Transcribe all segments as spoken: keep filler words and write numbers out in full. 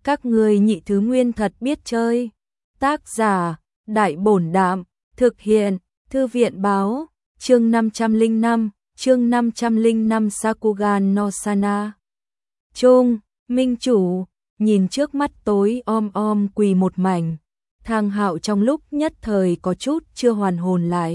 Các ngươi nhị thứ nguyên thật biết chơi. Tác giả, Đại Bổn Đạm, thực hiện, Thư viện Báo, chương năm trăm lẻ năm, chương năm trăm lẻ năm Sakugan no Sana. Chung, Minh Chủ, nhìn trước mắt tối om om quỳ một mảnh, Thang Hạo trong lúc nhất thời có chút chưa hoàn hồn lại.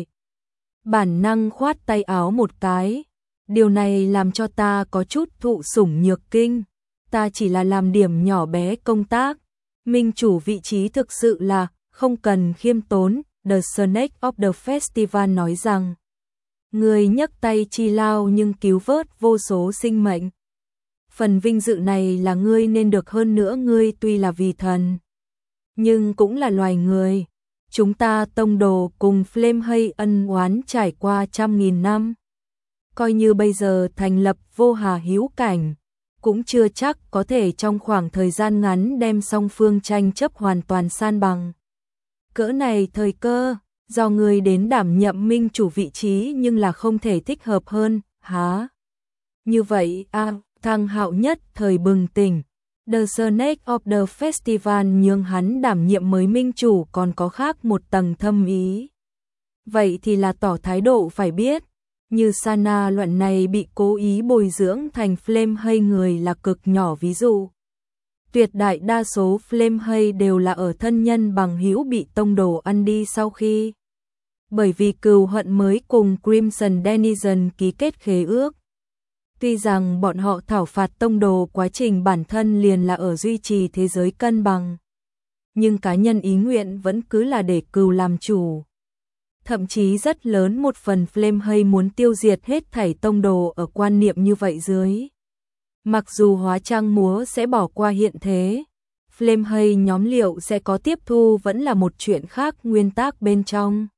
Bản năng khoát tay áo một cái, điều này làm cho ta có chút thụ sủng nhược kinh, ta chỉ là làm điểm nhỏ bé công tác, Minh Chủ vị trí thực sự là không cần khiêm tốn. The Snake of the Festival nói rằng, người nhấc tay chi lao nhưng cứu vớt vô số sinh mệnh. Phần vinh dự này là ngươi nên được, hơn nữa ngươi tuy là vì thần, nhưng cũng là loài người. Chúng ta tông đồ cùng Flamehay ân oán trải qua trăm nghìn năm. Coi như bây giờ thành lập vô hà hữu cảnh, cũng chưa chắc có thể trong khoảng thời gian ngắn đem song phương tranh chấp hoàn toàn san bằng. Cỡ này thời cơ, do người đến đảm nhậm Minh Chủ vị trí nhưng là không thể thích hợp hơn, hả? Như vậy, à, Thang Hạo nhất thời bừng tỉnh. The Snake of the Festival nhường hắn đảm nhiệm mới Minh Chủ còn có khác một tầng thâm ý. Vậy thì là tỏ thái độ phải biết, như Sana luận này bị cố ý bồi dưỡng thành Flamehay người là cực nhỏ ví dụ. Tuyệt đại đa số Flamehay đều là ở thân nhân bằng hữu bị tông đồ ăn đi sau khi. Bởi vì cừu hận mới cùng Crimson Denizen ký kết khế ước. Tuy rằng bọn họ thảo phạt tông đồ quá trình bản thân liền là ở duy trì thế giới cân bằng, nhưng cá nhân ý nguyện vẫn cứ là để cừu làm chủ. Thậm chí rất lớn một phần Flamehay muốn tiêu diệt hết thảy tông đồ ở quan niệm như vậy dưới. Mặc dù hóa trang múa sẽ bỏ qua hiện thế, Flamehay nhóm liệu sẽ có tiếp thu vẫn là một chuyện khác. Nguyên tắc bên trong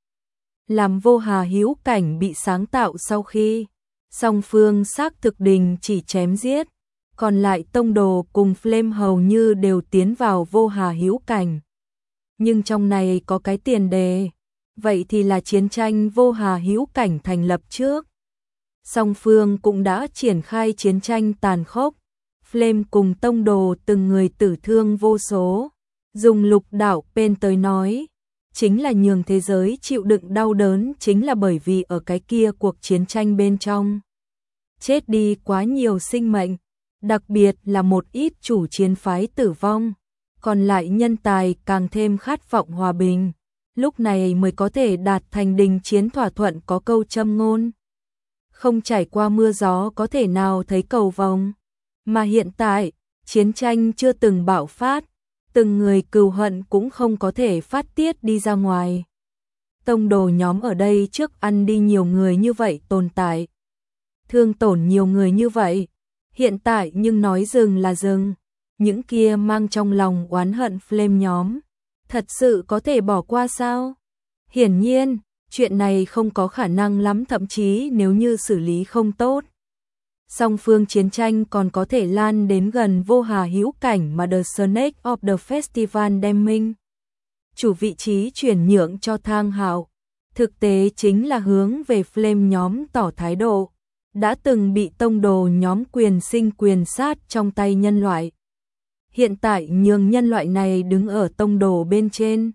làm vô hà hữu cảnh bị sáng tạo sau khi song phương xác thực đình chỉ chém giết, còn lại tông đồ cùng Flame hầu như đều tiến vào vô hà hữu cảnh. Nhưng trong này có cái tiền đề, vậy thì là chiến tranh vô hà hữu cảnh thành lập trước. Song phương cũng đã triển khai chiến tranh tàn khốc, Flame cùng tông đồ từng người tử thương vô số. Dùng lục đạo Pen tới nói, chính là nhường thế giới chịu đựng đau đớn, chính là bởi vì ở cái kia cuộc chiến tranh bên trong chết đi quá nhiều sinh mệnh, đặc biệt là một ít chủ chiến phái tử vong, còn lại nhân tài càng thêm khát vọng hòa bình, lúc này mới có thể đạt thành đình chiến thỏa thuận. Có câu châm ngôn, không trải qua mưa gió có thể nào thấy cầu vồng, mà hiện tại chiến tranh chưa từng bạo phát, từng người cừu hận cũng không có thể phát tiết đi ra ngoài. Tông đồ nhóm ở đây trước ăn đi nhiều người như vậy tồn tại, thương tổn nhiều người như vậy, hiện tại nhưng nói dừng là dừng, những kia mang trong lòng oán hận Flame nhóm, thật sự có thể bỏ qua sao? Hiển nhiên, chuyện này không có khả năng lắm, thậm chí nếu như xử lý không tốt, song phương chiến tranh còn có thể lan đến gần vô hà hữu cảnh mà The Snake of the Festival đem Minh Chủ vị trí chuyển nhượng cho Thang Hạo. Thực tế chính là hướng về Flame nhóm tỏ thái độ, đã từng bị tông đồ nhóm quyền sinh quyền sát trong tay nhân loại. Hiện tại nhường nhân loại này đứng ở tông đồ bên trên.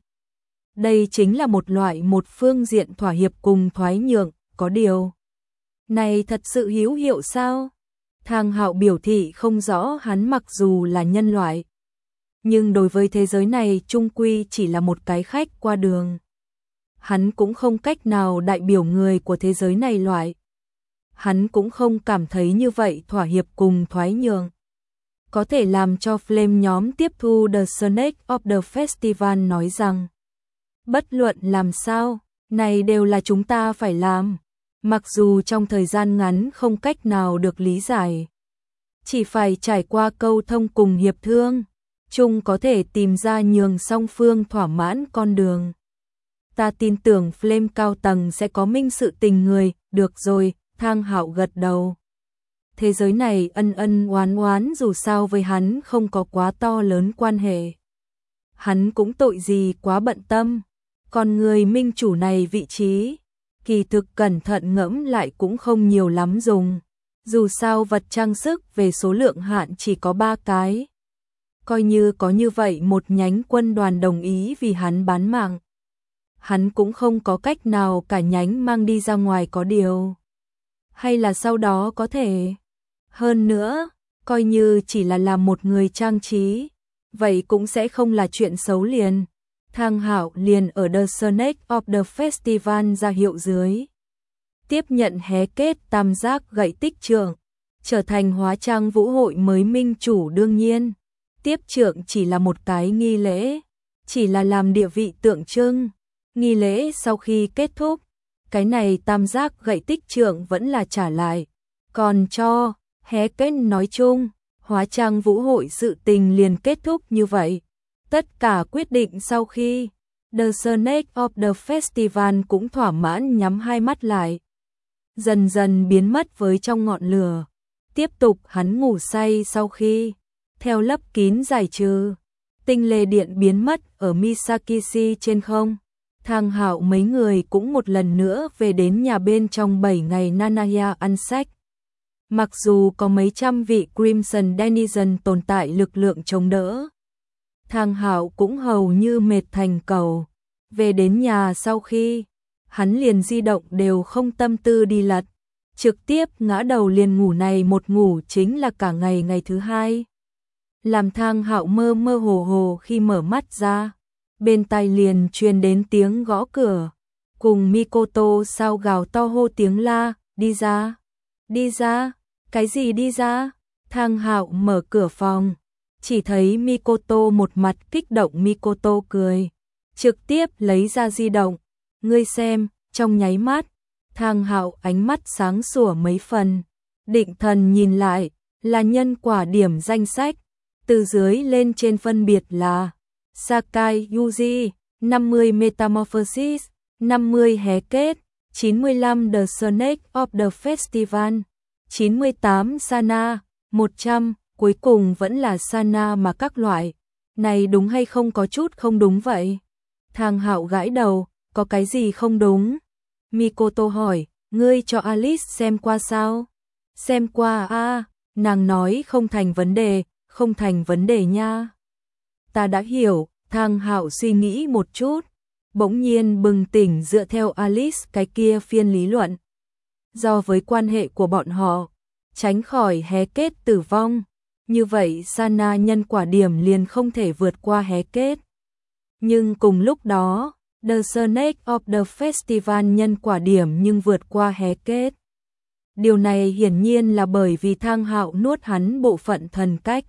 Đây chính là một loại một phương diện thỏa hiệp cùng thoái nhượng, có điều này thật sự hữu hiệu sao? Thang Hạo biểu thị không rõ, hắn mặc dù là nhân loại, nhưng đối với thế giới này chung quy chỉ là một cái khách qua đường. Hắn cũng không cách nào đại biểu người của thế giới này loại. Hắn cũng không cảm thấy như vậy thỏa hiệp cùng thoái nhượng có thể làm cho Flame nhóm tiếp thu. The Snake of the Festival nói rằng, bất luận làm sao, này đều là chúng ta phải làm. Mặc dù trong thời gian ngắn không cách nào được lý giải, chỉ phải trải qua câu thông cùng hiệp thương, chung có thể tìm ra nhường song phương thỏa mãn con đường. Ta tin tưởng Flame cao tầng sẽ có minh sự tình người. Được rồi, Thang Hạo gật đầu. Thế giới này ân ân oán oán dù sao với hắn không có quá to lớn quan hệ. Hắn cũng tội gì quá bận tâm. Còn người Minh Chủ này vị trí, kỳ thực cẩn thận ngẫm lại cũng không nhiều lắm dùng. Dù sao vật trang sức về số lượng hạn chỉ có ba cái. coi như có như vậy một nhánh quân đoàn đồng ý vì hắn bán mạng. Hắn cũng không có cách nào cả nhánh mang đi ra ngoài có điều. Hay là sau đó có thể. Hơn nữa, coi như chỉ là làm một người trang trí, vậy cũng sẽ không là chuyện xấu liền. Thang Hạo liền ở The Snake of the Festival ra hiệu dưới. Tiếp nhận hé kết tam giác gậy tích trượng, trở thành hóa trang vũ hội mới minh chủ đương nhiên. Tiếp trượng chỉ là một cái nghi lễ, chỉ là làm địa vị tượng trưng. Nghi lễ sau khi kết thúc, cái này tam giác gậy tích trượng vẫn là trả lại. Còn cho hé kết nói chung, hóa trang vũ hội sự tình liền kết thúc như vậy. Tất cả quyết định sau khi, The Snake of the Festival cũng thỏa mãn nhắm hai mắt lại. Dần dần biến mất với trong ngọn lửa. Tiếp tục hắn ngủ say sau khi, theo lấp kín giải trừ, tinh lê điện biến mất ở Misakishi trên không. Thang Hạo mấy người cũng một lần nữa về đến nhà bên trong bảy ngày Nanaya ăn sách. Mặc dù có mấy trăm vị Crimson Denizen tồn tại lực lượng chống đỡ, Thang Hạo cũng hầu như mệt thành cầu. Về đến nhà sau khi, hắn liền di động đều không tâm tư đi lật, trực tiếp ngã đầu liền ngủ, này một ngủ chính là cả ngày ngày thứ hai. Làm Thang Hạo mơ mơ hồ hồ khi mở mắt ra, bên tai liền truyền đến tiếng gõ cửa, cùng Mikoto sao gào to hô tiếng la, đi ra, đi ra, cái gì đi ra? Thang Hạo mở cửa phòng, chỉ thấy Mikoto một mặt kích động. Mikoto cười, trực tiếp lấy ra di động, ngươi xem. Trong nháy mắt, Thang Hạo ánh mắt sáng sủa mấy phần, định thần nhìn lại, là nhân quả điểm danh sách, từ dưới lên trên phân biệt là Sakai Yuji, năm mươi Metamorphosis, năm mươi hé kết, chín mươi lăm The Snake of the Festival, chín mươi tám Sana, một trăm, cuối cùng vẫn là Sana mà các loại. Này đúng hay không có chút không đúng vậy? Thang Hạo gãi đầu, có cái gì không đúng? Mikoto hỏi, ngươi cho Alice xem qua sao? Xem qua a, à, nàng nói không thành vấn đề, không thành vấn đề nha. Ta đã hiểu. Thang Hạo suy nghĩ một chút, bỗng nhiên bừng tỉnh dựa theo Alice cái kia phiên lý luận. Do với quan hệ của bọn họ, tránh khỏi hé kết tử vong, như vậy Sana nhân quả điểm liền không thể vượt qua hé kết. Nhưng cùng lúc đó, The Snake of the Festival nhân quả điểm nhưng vượt qua hé kết. Điều này hiển nhiên là bởi vì Thang Hạo nuốt hắn bộ phận thần cách.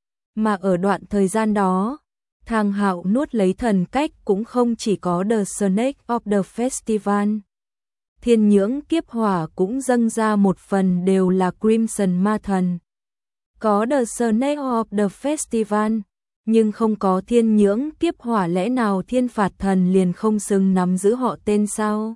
Mà ở đoạn thời gian đó, Thang Hạo nuốt lấy thần cách cũng không chỉ có The Snake of the Festival. Thiên nhưỡng kiếp hỏa cũng dâng ra một phần, đều là Crimson ma thần. Có The Snake of the Festival, nhưng không có thiên nhưỡng kiếp hỏa, lẽ nào thiên phạt thần liền không xứng nắm giữ họ tên sao?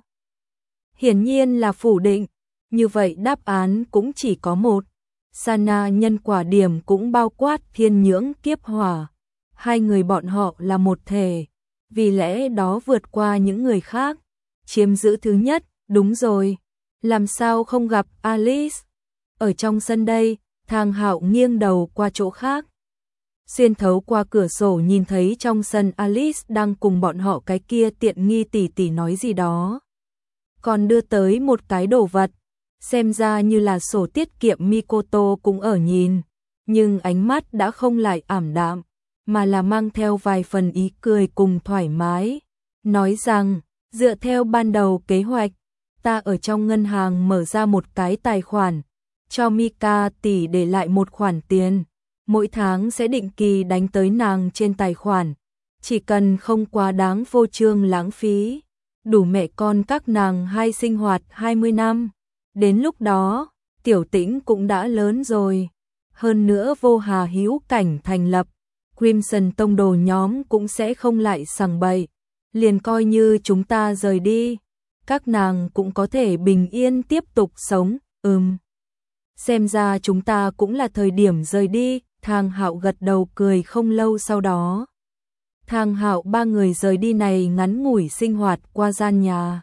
Hiển nhiên là phủ định, như vậy đáp án cũng chỉ có một. Sana nhân quả điểm cũng bao quát thiên nhưỡng kiếp hỏa. Hai người bọn họ là một thể, vì lẽ đó vượt qua những người khác, chiếm giữ thứ nhất. Đúng rồi, làm sao không gặp Alice? Ở trong sân đây. Thang Hạo nghiêng đầu qua chỗ khác, xuyên thấu qua cửa sổ nhìn thấy trong sân Alice đang cùng bọn họ cái kia tiện nghi tỷ tỷ nói gì đó. Còn đưa tới một cái đồ vật, xem ra như là sổ tiết kiệm. Mikoto cũng ở nhìn, nhưng ánh mắt đã không lại ảm đạm, mà là mang theo vài phần ý cười cùng thoải mái, nói rằng, dựa theo ban đầu kế hoạch, ta ở trong ngân hàng mở ra một cái tài khoản, cho Mika tỷ để lại một khoản tiền, mỗi tháng sẽ định kỳ đánh tới nàng trên tài khoản, chỉ cần không quá đáng vô trương lãng phí, đủ mẹ con các nàng hai sinh hoạt hai mươi năm. Đến lúc đó, Tiểu Tĩnh cũng đã lớn rồi, hơn nữa Vô Hà hữu cảnh thành lập, Crimson tông đồ nhóm cũng sẽ không lại sằng bậy, liền coi như chúng ta rời đi, các nàng cũng có thể bình yên tiếp tục sống. Ừm, xem ra chúng ta cũng là thời điểm rời đi. Thang Hạo gật đầu cười. Không lâu sau đó, Thang Hạo ba người rời đi này ngắn ngủi sinh hoạt qua gian nhà,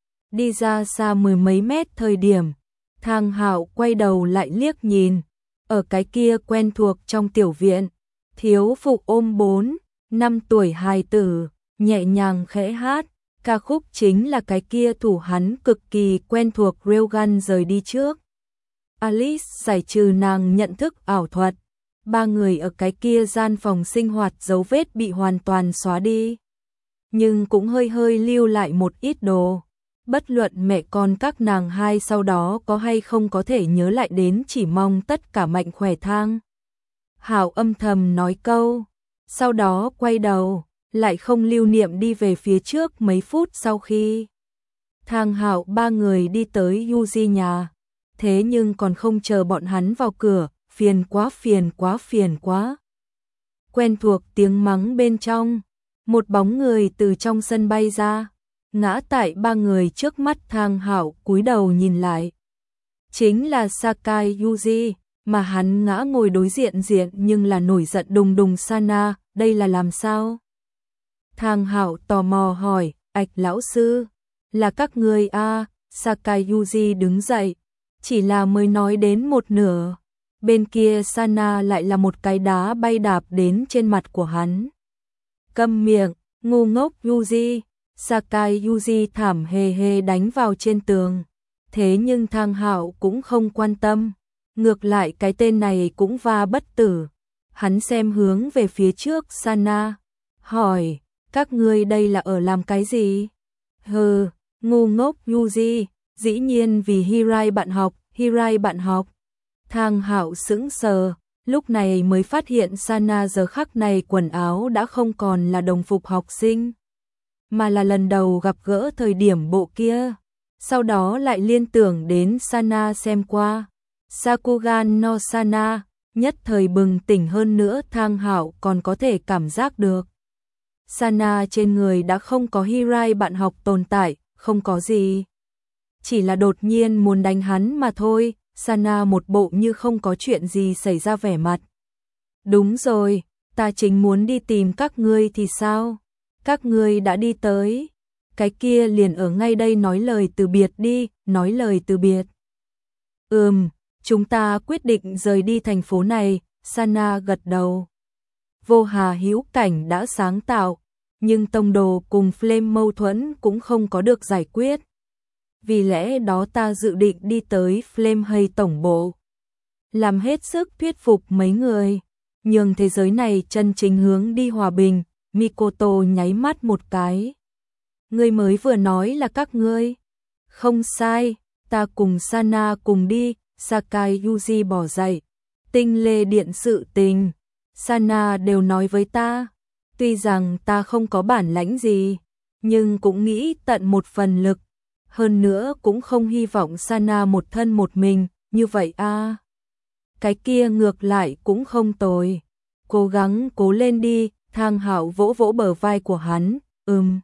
đi ra xa mười mấy mét thời điểm, Thang Hạo quay đầu lại liếc nhìn, ở cái kia quen thuộc trong tiểu viện, Thiếu phụ ôm bốn, năm tuổi hài tử, nhẹ nhàng khẽ hát, ca khúc chính là cái kia thủ hắn cực kỳ quen thuộc Railgun rời đi trước. Alice giải trừ nàng nhận thức ảo thuật, ba người ở cái kia gian phòng sinh hoạt dấu vết bị hoàn toàn xóa đi. Nhưng cũng hơi hơi lưu lại một ít đồ. Bất luận mẹ con các nàng hai sau đó có hay không có thể nhớ lại đến, chỉ mong tất cả mạnh khỏe. Thang Hạo âm thầm nói câu, sau đó quay đầu, lại không lưu niệm đi về phía trước. Mấy phút sau khi Thang Hạo ba người đi tới Yuji nhà, thế nhưng còn không chờ bọn hắn vào cửa, phiền quá phiền quá phiền quá. Quen thuộc tiếng mắng bên trong, một bóng người từ trong sân bay ra, ngã tại ba người trước mắt. Thang Hạo cúi đầu nhìn lại, chính là Sakai Yuji, mà hắn ngã ngồi đối diện diện nhưng là nổi giận đùng đùng. Sana, đây là làm sao? Thang Hạo tò mò hỏi, ạch lão sư, là các ngươi a? Sakai Yuji đứng dậy, chỉ là mới nói đến một nửa, bên kia Sana lại là một cái đá bay đạp đến trên mặt của hắn. Câm miệng, ngu ngốc Yuji. Sakai Yuji thảm hề hề đánh vào trên tường. Thế nhưng Thang Hạo cũng không quan tâm, ngược lại cái tên này cũng va bất tử. Hắn xem hướng về phía trước Sana, hỏi, các ngươi đây là ở làm cái gì? Hừ, ngu ngốc Yuji, dĩ nhiên vì Hirai bạn học. Hirai bạn học. Thang Hạo sững sờ, lúc này mới phát hiện Sana giờ khắc này quần áo đã không còn là đồng phục học sinh, mà là lần đầu gặp gỡ thời điểm bộ kia. Sau đó lại liên tưởng đến Sana xem qua Sakugan no Sana, nhất thời bừng tỉnh. Hơn nữa Thang Hạo còn có thể cảm giác được Sana trên người đã không có Hirai bạn học tồn tại, không có gì, chỉ là đột nhiên muốn đánh hắn mà thôi. Sana một bộ như không có chuyện gì xảy ra vẻ mặt. Đúng rồi, ta chính muốn đi tìm các ngươi thì sao? Các ngươi đã đi tới, cái kia liền ở ngay đây, nói lời từ biệt đi, nói lời từ biệt. Ừm, chúng ta quyết định rời đi thành phố này. Sana gật đầu. Vô Hà hữu cảnh đã sáng tạo, nhưng tông đồ cùng Flame mâu thuẫn cũng không có được giải quyết. Vì lẽ đó ta dự định đi tới Flame hay tổng bộ, làm hết sức thuyết phục mấy người, nhường thế giới này chân chính hướng đi hòa bình. Mikoto nháy mắt một cái. Ngươi mới vừa nói là các ngươi. Không sai, ta cùng Sana cùng đi. Sakai Yuji bỏ dậy. Tinh lê điện sự tình, Sana đều nói với ta. Tuy rằng ta không có bản lãnh gì, nhưng cũng nghĩ tận một phần lực. Hơn nữa cũng không hy vọng Sana một thân một mình, như vậy a. À. Cái kia ngược lại cũng không tồi. Cố gắng cố lên đi. Thang Hạo vỗ vỗ bờ vai của hắn, ừm.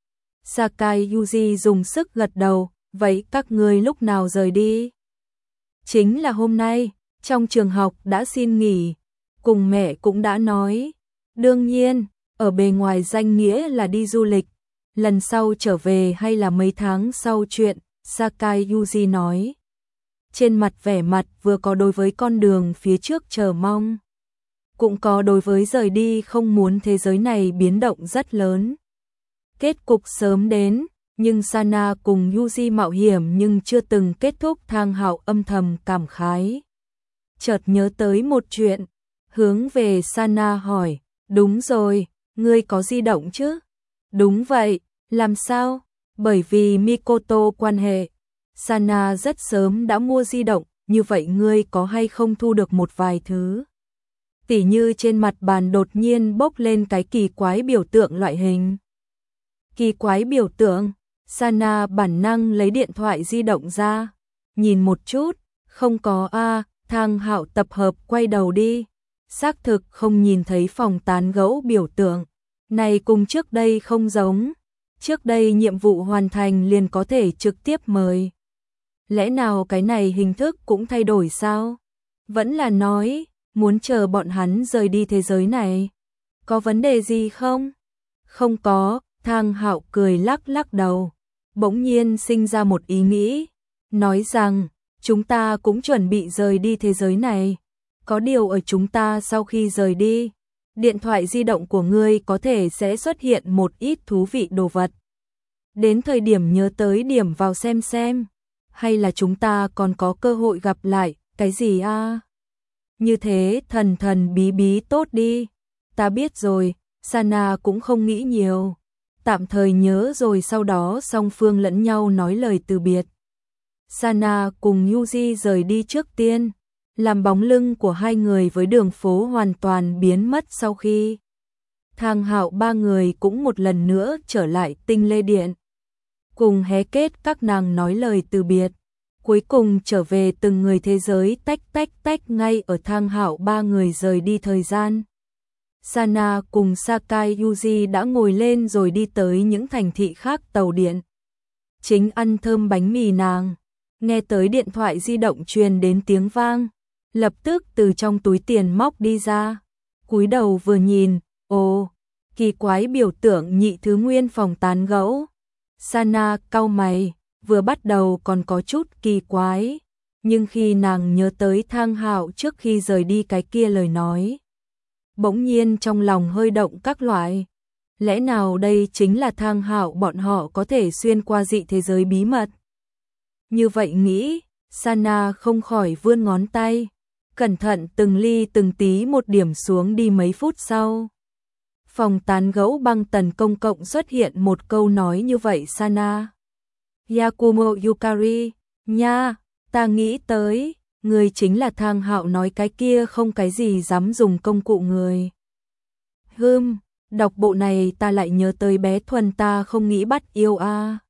Sakai Yuji dùng sức gật đầu, vậy các ngươi lúc nào rời đi? Chính là hôm nay, trong trường học đã xin nghỉ, cùng mẹ cũng đã nói. Đương nhiên, ở bề ngoài danh nghĩa là đi du lịch, lần sau trở về hay là mấy tháng sau chuyện, Sakai Yuji nói. Trên mặt vẻ mặt vừa có đối với con đường phía trước chờ mong, cũng có đối với rời đi không muốn thế giới này biến động rất lớn. Kết cục sớm đến, nhưng Sana cùng Yuji mạo hiểm nhưng chưa từng kết thúc. Thang Hạo âm thầm cảm khái. Chợt nhớ tới một chuyện, hướng về Sana hỏi, đúng rồi, ngươi có di động chứ? Đúng vậy, làm sao? Bởi vì Mikoto quan hệ, Sana rất sớm đã mua di động, như vậy ngươi có hay không thu được một vài thứ? Tỉ như trên mặt bàn đột nhiên bốc lên cái kỳ quái biểu tượng loại hình. Kỳ quái biểu tượng, Sana bản năng lấy điện thoại di động ra, nhìn một chút, không có a. À. Thang Hạo tập hợp quay đầu đi, xác thực không nhìn thấy phòng tán gẫu biểu tượng. Này cùng trước đây không giống, trước đây nhiệm vụ hoàn thành liền có thể trực tiếp mời. Lẽ nào cái này hình thức cũng thay đổi sao? Vẫn là nói, muốn chờ bọn hắn rời đi thế giới này. Có vấn đề gì không? Không có. Thang Hạo cười lắc lắc đầu, bỗng nhiên sinh ra một ý nghĩ, nói rằng, chúng ta cũng chuẩn bị rời đi thế giới này. Có điều ở chúng ta sau khi rời đi, điện thoại di động của ngươi có thể sẽ xuất hiện một ít thú vị đồ vật. Đến thời điểm nhớ tới điểm vào xem xem, hay là chúng ta còn có cơ hội gặp lại, cái gì a? Như thế thần thần bí bí tốt đi. Ta biết rồi, Sana cũng không nghĩ nhiều. Tạm thời nhớ rồi sau đó song phương lẫn nhau nói lời từ biệt. Sana cùng Yuji rời đi trước tiên, làm bóng lưng của hai người với đường phố hoàn toàn biến mất sau khi Thang Hạo ba người cũng một lần nữa trở lại Tinh Lê Điện. Cùng hé kết các nàng nói lời từ biệt, cuối cùng trở về từng người thế giới tách tách tách ngay ở Thang Hạo ba người rời đi thời gian. Sana cùng Sakai Yuji đã ngồi lên rồi đi tới những thành thị khác tàu điện. Chính ăn thơm bánh mì nàng, nghe tới điện thoại di động truyền đến tiếng vang, lập tức từ trong túi tiền móc đi ra, cúi đầu vừa nhìn, ồ, kỳ quái biểu tượng nhị thứ nguyên phòng tán gẫu. Sana cau mày, vừa bắt đầu còn có chút kỳ quái, nhưng khi nàng nhớ tới Thang Hạo trước khi rời đi cái kia lời nói, bỗng nhiên trong lòng hơi động các loại. Lẽ nào đây chính là Thang Hạo bọn họ có thể xuyên qua dị thế giới bí mật? Như vậy nghĩ, Sana không khỏi vươn ngón tay, cẩn thận từng ly từng tí một điểm xuống đi. Mấy phút sau, phòng tán gẫu băng tần công cộng xuất hiện một câu nói như vậy. Sana, Yakumo Yukari, nha, ta nghĩ tới, người chính là Thang Hạo nói cái kia không cái gì dám dùng công cụ người. Hừm, đọc bộ này ta lại nhớ tới bé Thuần ta không nghĩ bắt yêu a.